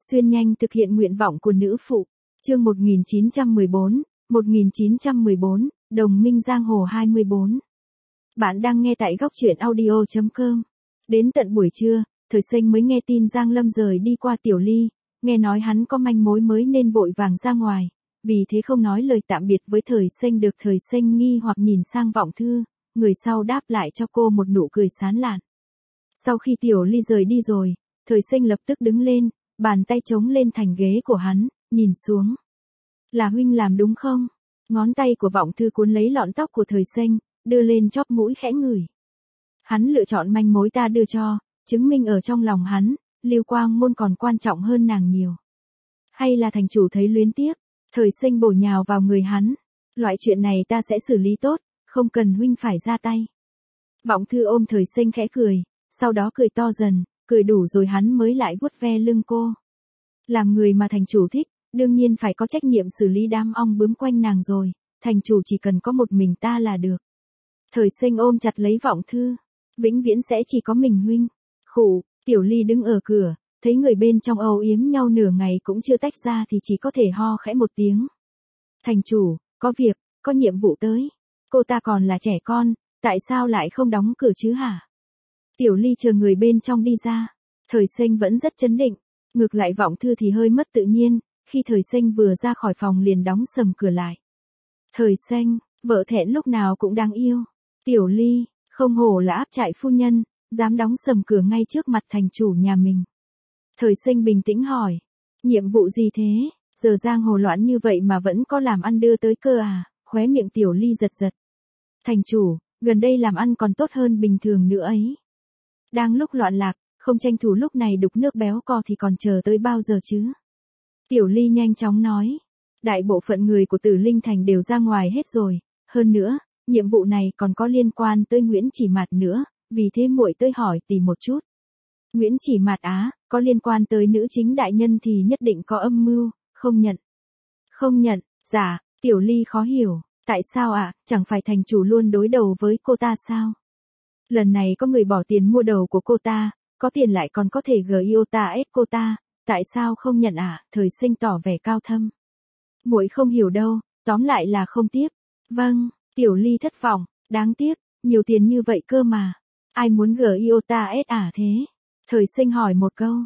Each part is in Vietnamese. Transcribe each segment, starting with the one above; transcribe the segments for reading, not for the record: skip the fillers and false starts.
Xuyên nhanh thực hiện nguyện vọng của nữ phụ. Chương 1914, Đồng minh giang hồ 24. Bạn đang nghe tại góc truyện audio.com. Đến tận buổi trưa, Thời Sinh mới nghe tin Giang Lâm rời đi qua Tiểu Ly, nghe nói hắn có manh mối mới nên vội vàng ra ngoài, vì thế không nói lời tạm biệt với Thời Sinh được. Thời Sinh nghi hoặc nhìn sang Vọng Thư, người sau đáp lại cho cô một nụ cười sán lạn. Sau khi Tiểu Ly rời đi rồi, Thời Sinh lập tức đứng lên, bàn tay chống lên thành ghế của hắn, nhìn xuống. Là huynh làm đúng không? Ngón tay của Vọng Thư cuốn lấy lọn tóc của Thời Sinh, đưa lên chóp mũi khẽ ngửi. Hắn lựa chọn manh mối ta đưa cho, chứng minh ở trong lòng hắn, Lưu Quang Môn còn quan trọng hơn nàng nhiều. Hay là thành chủ thấy luyến tiếc? Thời Sinh bổ nhào vào người hắn. Loại chuyện này ta sẽ xử lý tốt, không cần huynh phải ra tay. Vọng Thư ôm Thời Sinh khẽ cười, sau đó cười to dần, cười đủ rồi hắn mới lại vuốt ve lưng cô. Làm người mà thành chủ thích, đương nhiên phải có trách nhiệm xử lý đám ong bướm quanh nàng rồi, thành chủ chỉ cần có một mình ta là được. Thời Sinh ôm chặt lấy Vọng Thư, vĩnh viễn sẽ chỉ có mình huynh. Khụ, Tiểu Ly đứng ở cửa, thấy người bên trong âu yếm nhau nửa ngày cũng chưa tách ra thì chỉ có thể ho khẽ một tiếng. Thành chủ, có việc, có nhiệm vụ tới. Cô ta còn là trẻ con, tại sao lại không đóng cửa chứ hả? Tiểu Ly chờ người bên trong đi ra. Thời Sinh vẫn rất trấn định. Ngược lại Vọng Thư thì hơi mất tự nhiên, khi Thời Sinh vừa ra khỏi phòng liền đóng sầm cửa lại. Thời Sinh, vợ thẹn lúc nào cũng đáng yêu. Tiểu Ly, không hổ là áp trại phu nhân, dám đóng sầm cửa ngay trước mặt thành chủ nhà mình. Thời Sinh bình tĩnh hỏi, nhiệm vụ gì thế, giờ giang hồ loạn như vậy mà vẫn có làm ăn đưa tới cơ à? Khóe miệng Tiểu Ly giật giật. Thành chủ, gần đây làm ăn còn tốt hơn bình thường nữa ấy. Đang lúc loạn lạc, không tranh thủ lúc này đục nước béo cò thì còn chờ tới bao giờ chứ? Tiểu Ly nhanh chóng nói, đại bộ phận người của Tử Linh Thành đều ra ngoài hết rồi, hơn nữa, nhiệm vụ này còn có liên quan tới Nguyễn Chỉ Mạt nữa, vì thế muội tới hỏi tìm một chút. Nguyễn Chỉ Mạt á, có liên quan tới nữ chính đại nhân thì nhất định có âm mưu, không nhận. Không nhận, dạ, Tiểu Ly khó hiểu, tại sao ạ, chẳng phải thành chủ luôn đối đầu với cô ta sao? Lần này có người bỏ tiền mua đầu của cô ta, có tiền lại còn có thể GIOTA ép cô ta, tại sao không nhận ạ? Thời Sinh tỏ vẻ cao thâm. Muội không hiểu đâu, tóm lại là không tiếp. Vâng, Tiểu Ly thất vọng, đáng tiếc, nhiều tiền như vậy cơ mà. Ai muốn GIOTA ép à thế? Thời Sinh hỏi một câu.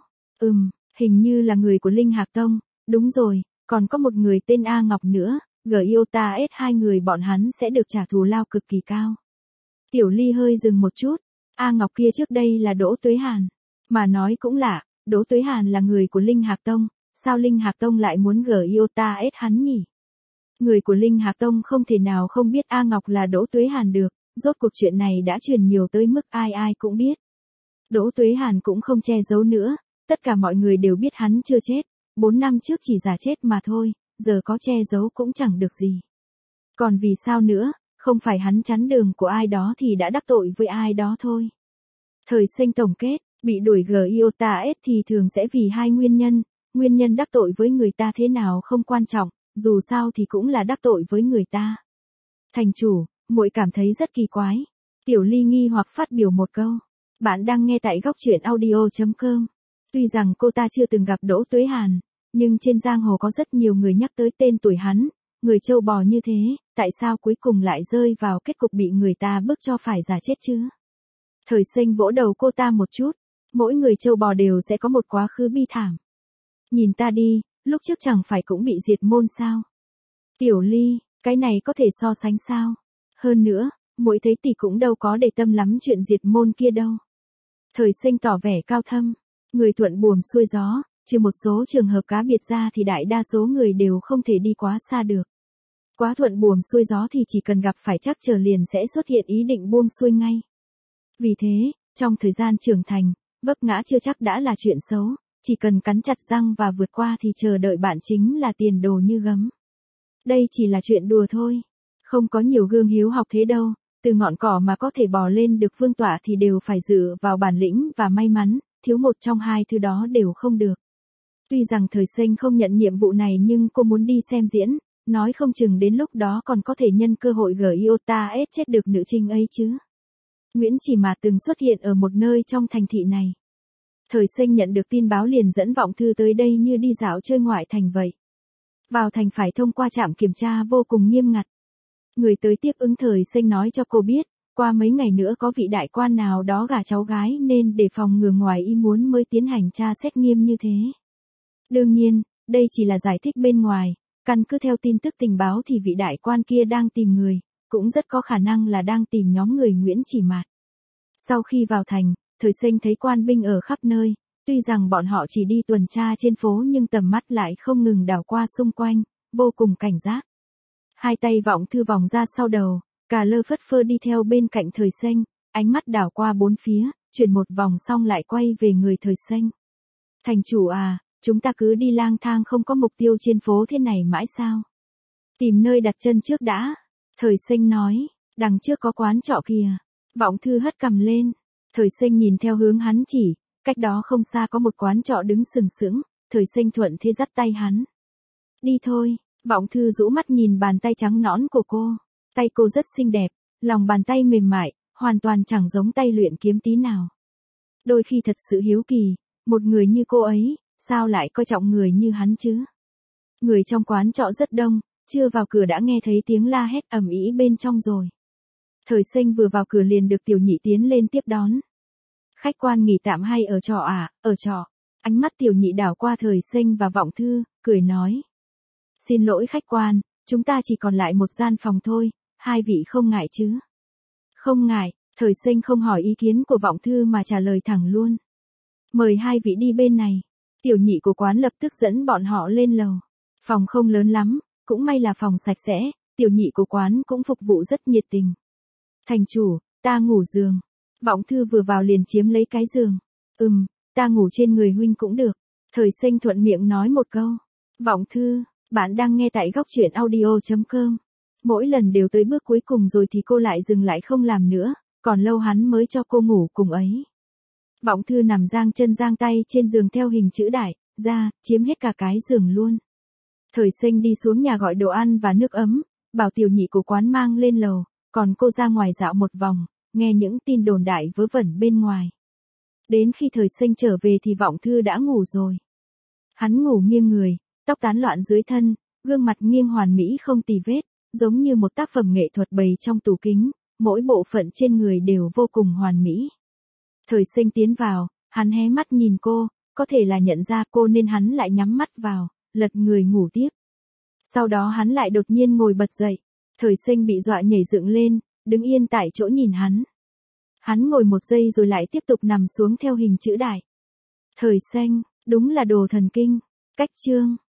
Hình như là người của Linh Hạc Tông, đúng rồi, còn có một người tên A Ngọc nữa, GIOTA ép hai người bọn hắn sẽ được trả thù lao cực kỳ cao. Tiểu Ly hơi dừng một chút, A Ngọc kia trước đây là Đỗ Tuế Hàn. Mà nói cũng lạ, Đỗ Tuế Hàn là người của Linh Hạc Tông, sao Linh Hạc Tông lại muốn GIOTA ép hắn nhỉ? Người của Linh Hạc Tông không thể nào không biết A Ngọc là Đỗ Tuế Hàn được, rốt cuộc chuyện này đã truyền nhiều tới mức ai ai cũng biết. Đỗ Tuế Hàn cũng không che giấu nữa, tất cả mọi người đều biết hắn chưa chết, 4 năm trước chỉ giả chết mà thôi, giờ có che giấu cũng chẳng được gì. Còn vì sao nữa, không phải hắn chắn đường của ai đó thì đã đắc tội với ai đó thôi. Thời Sinh tổng kết, bị đuổi GIOTA ép thì thường sẽ vì hai nguyên nhân đắc tội với người ta thế nào không quan trọng, dù sao thì cũng là đắc tội với người ta. Thành chủ, muội cảm thấy rất kỳ quái. Tiểu Ly nghi hoặc phát biểu một câu. Bạn đang nghe tại góc truyện audio.com. Tuy rằng cô ta chưa từng gặp Đỗ Tuế Hàn, nhưng trên giang hồ có rất nhiều người nhắc tới tên tuổi hắn, người châu bò như thế, tại sao cuối cùng lại rơi vào kết cục bị người ta bức cho phải giả chết chứ? Thời Sinh vỗ đầu cô ta một chút, mỗi người châu bò đều sẽ có một quá khứ bi thảm. Nhìn ta đi, lúc trước chẳng phải cũng bị diệt môn sao? Tiểu Ly, cái này có thể so sánh sao? Hơn nữa, muội thấy tỷ cũng đâu có để tâm lắm chuyện diệt môn kia đâu. Thời Sinh tỏ vẻ cao thâm, người thuận buồm xuôi gió, trừ một số trường hợp cá biệt ra thì đại đa số người đều không thể đi quá xa được. Quá thuận buồm xuôi gió thì chỉ cần gặp phải trắc trở liền sẽ xuất hiện ý định buông xuôi ngay. Vì thế, trong thời gian trưởng thành, vấp ngã chưa chắc đã là chuyện xấu, chỉ cần cắn chặt răng và vượt qua thì chờ đợi bạn chính là tiền đồ như gấm. Đây chỉ là chuyện đùa thôi, không có nhiều gương hiếu học thế đâu, từ ngọn cỏ mà có thể bò lên được vương tọa thì đều phải dựa vào bản lĩnh và may mắn, thiếu một trong hai thứ đó đều không được. Tuy rằng Thời Sinh không nhận nhiệm vụ này nhưng cô muốn đi xem diễn, nói không chừng đến lúc đó còn có thể nhân cơ hội GIOTA ép chết được nữ trinh ấy chứ. Nguyễn Chỉ Mạt từng xuất hiện ở một nơi trong thành thị này. Thời Sinh nhận được tin báo liền dẫn Vọng Thư tới đây như đi dạo chơi ngoại thành vậy. Vào thành phải thông qua trạm kiểm tra vô cùng nghiêm ngặt. Người tới tiếp ứng Thời Sinh nói cho cô biết, qua mấy ngày nữa có vị đại quan nào đó gả cháu gái nên để phòng ngừa ngoài ý muốn mới tiến hành tra xét nghiêm như thế. Đương nhiên, đây chỉ là giải thích bên ngoài, căn cứ theo tin tức tình báo thì vị đại quan kia đang tìm người, cũng rất có khả năng là đang tìm nhóm người Nguyễn Chỉ Mạt. Sau khi vào thành, Thời Sinh thấy quan binh ở khắp nơi, tuy rằng bọn họ chỉ đi tuần tra trên phố nhưng tầm mắt lại không ngừng đảo qua xung quanh, vô cùng cảnh giác. Hai tay Vọng Thư vòng ra sau đầu, cà lơ phất phơ đi theo bên cạnh Thời Sinh, ánh mắt đảo qua bốn phía, chuyển một vòng xong lại quay về người Thời Sinh. Thành chủ à, chúng ta cứ đi lang thang không có mục tiêu trên phố thế này mãi sao? Tìm nơi đặt chân trước đã. Thời Sinh nói, đằng trước có quán trọ kìa. Vọng Thư hất cằm lên. Thời Sinh nhìn theo hướng hắn chỉ, cách đó không xa có một quán trọ đứng sừng sững, Thời Sinh thuận thế dắt tay hắn. Đi thôi, Vọng Thư rũ mắt nhìn bàn tay trắng nõn của cô. Tay cô rất xinh đẹp, lòng bàn tay mềm mại, hoàn toàn chẳng giống tay luyện kiếm tí nào. Đôi khi thật sự hiếu kỳ, một người như cô ấy, sao lại coi trọng người như hắn chứ? Người trong quán trọ rất đông, chưa vào cửa đã nghe thấy tiếng la hét ầm ĩ bên trong rồi. Thời Sinh vừa vào cửa liền được Tiểu Nhị tiến lên tiếp đón. Khách quan nghỉ tạm hay ở trọ à? Ở trọ. Ánh mắt Tiểu Nhị đảo qua Thời Sinh và Vọng Thư, cười nói. Xin lỗi khách quan, chúng ta chỉ còn lại một gian phòng thôi, hai vị không ngại chứ? Không ngại, Thời Sinh không hỏi ý kiến của Vọng Thư mà trả lời thẳng luôn. Mời hai vị đi bên này. Tiểu Nhị của quán lập tức dẫn bọn họ lên lầu. Phòng không lớn lắm, cũng may là phòng sạch sẽ, Tiểu Nhị của quán cũng phục vụ rất nhiệt tình. Thành chủ, ta ngủ giường. Vọng Thư vừa vào liền chiếm lấy cái giường. Ta ngủ trên người huynh cũng được. Thời Sinh thuận miệng nói một câu. Vọng Thư, bạn đang nghe tại góc truyện audio.com. Mỗi lần đều tới bước cuối cùng rồi thì cô lại dừng lại không làm nữa, còn lâu hắn mới cho cô ngủ cùng ấy. Vọng Thư nằm giang chân giang tay trên giường theo hình chữ đại, ra, chiếm hết cả cái giường luôn. Thời Sinh đi xuống nhà gọi đồ ăn và nước ấm, bảo Tiểu Nhị của quán mang lên lầu, còn cô ra ngoài dạo một vòng, nghe những tin đồn đại vớ vẩn bên ngoài. Đến khi Thời Sinh trở về thì Vọng Thư đã ngủ rồi. Hắn ngủ nghiêng người, tóc tán loạn dưới thân, gương mặt nghiêng hoàn mỹ không tì vết, giống như một tác phẩm nghệ thuật bày trong tủ kính, mỗi bộ phận trên người đều vô cùng hoàn mỹ. Thời Sinh tiến vào, hắn hé mắt nhìn cô, có thể là nhận ra cô nên hắn lại nhắm mắt vào, lật người ngủ tiếp. Sau đó hắn lại đột nhiên ngồi bật dậy. Thời Sinh bị dọa nhảy dựng lên, đứng yên tại chỗ nhìn hắn. Hắn ngồi một giây rồi lại tiếp tục nằm xuống theo hình chữ đại. Thời Sinh, đúng là đồ thần kinh. Cách chương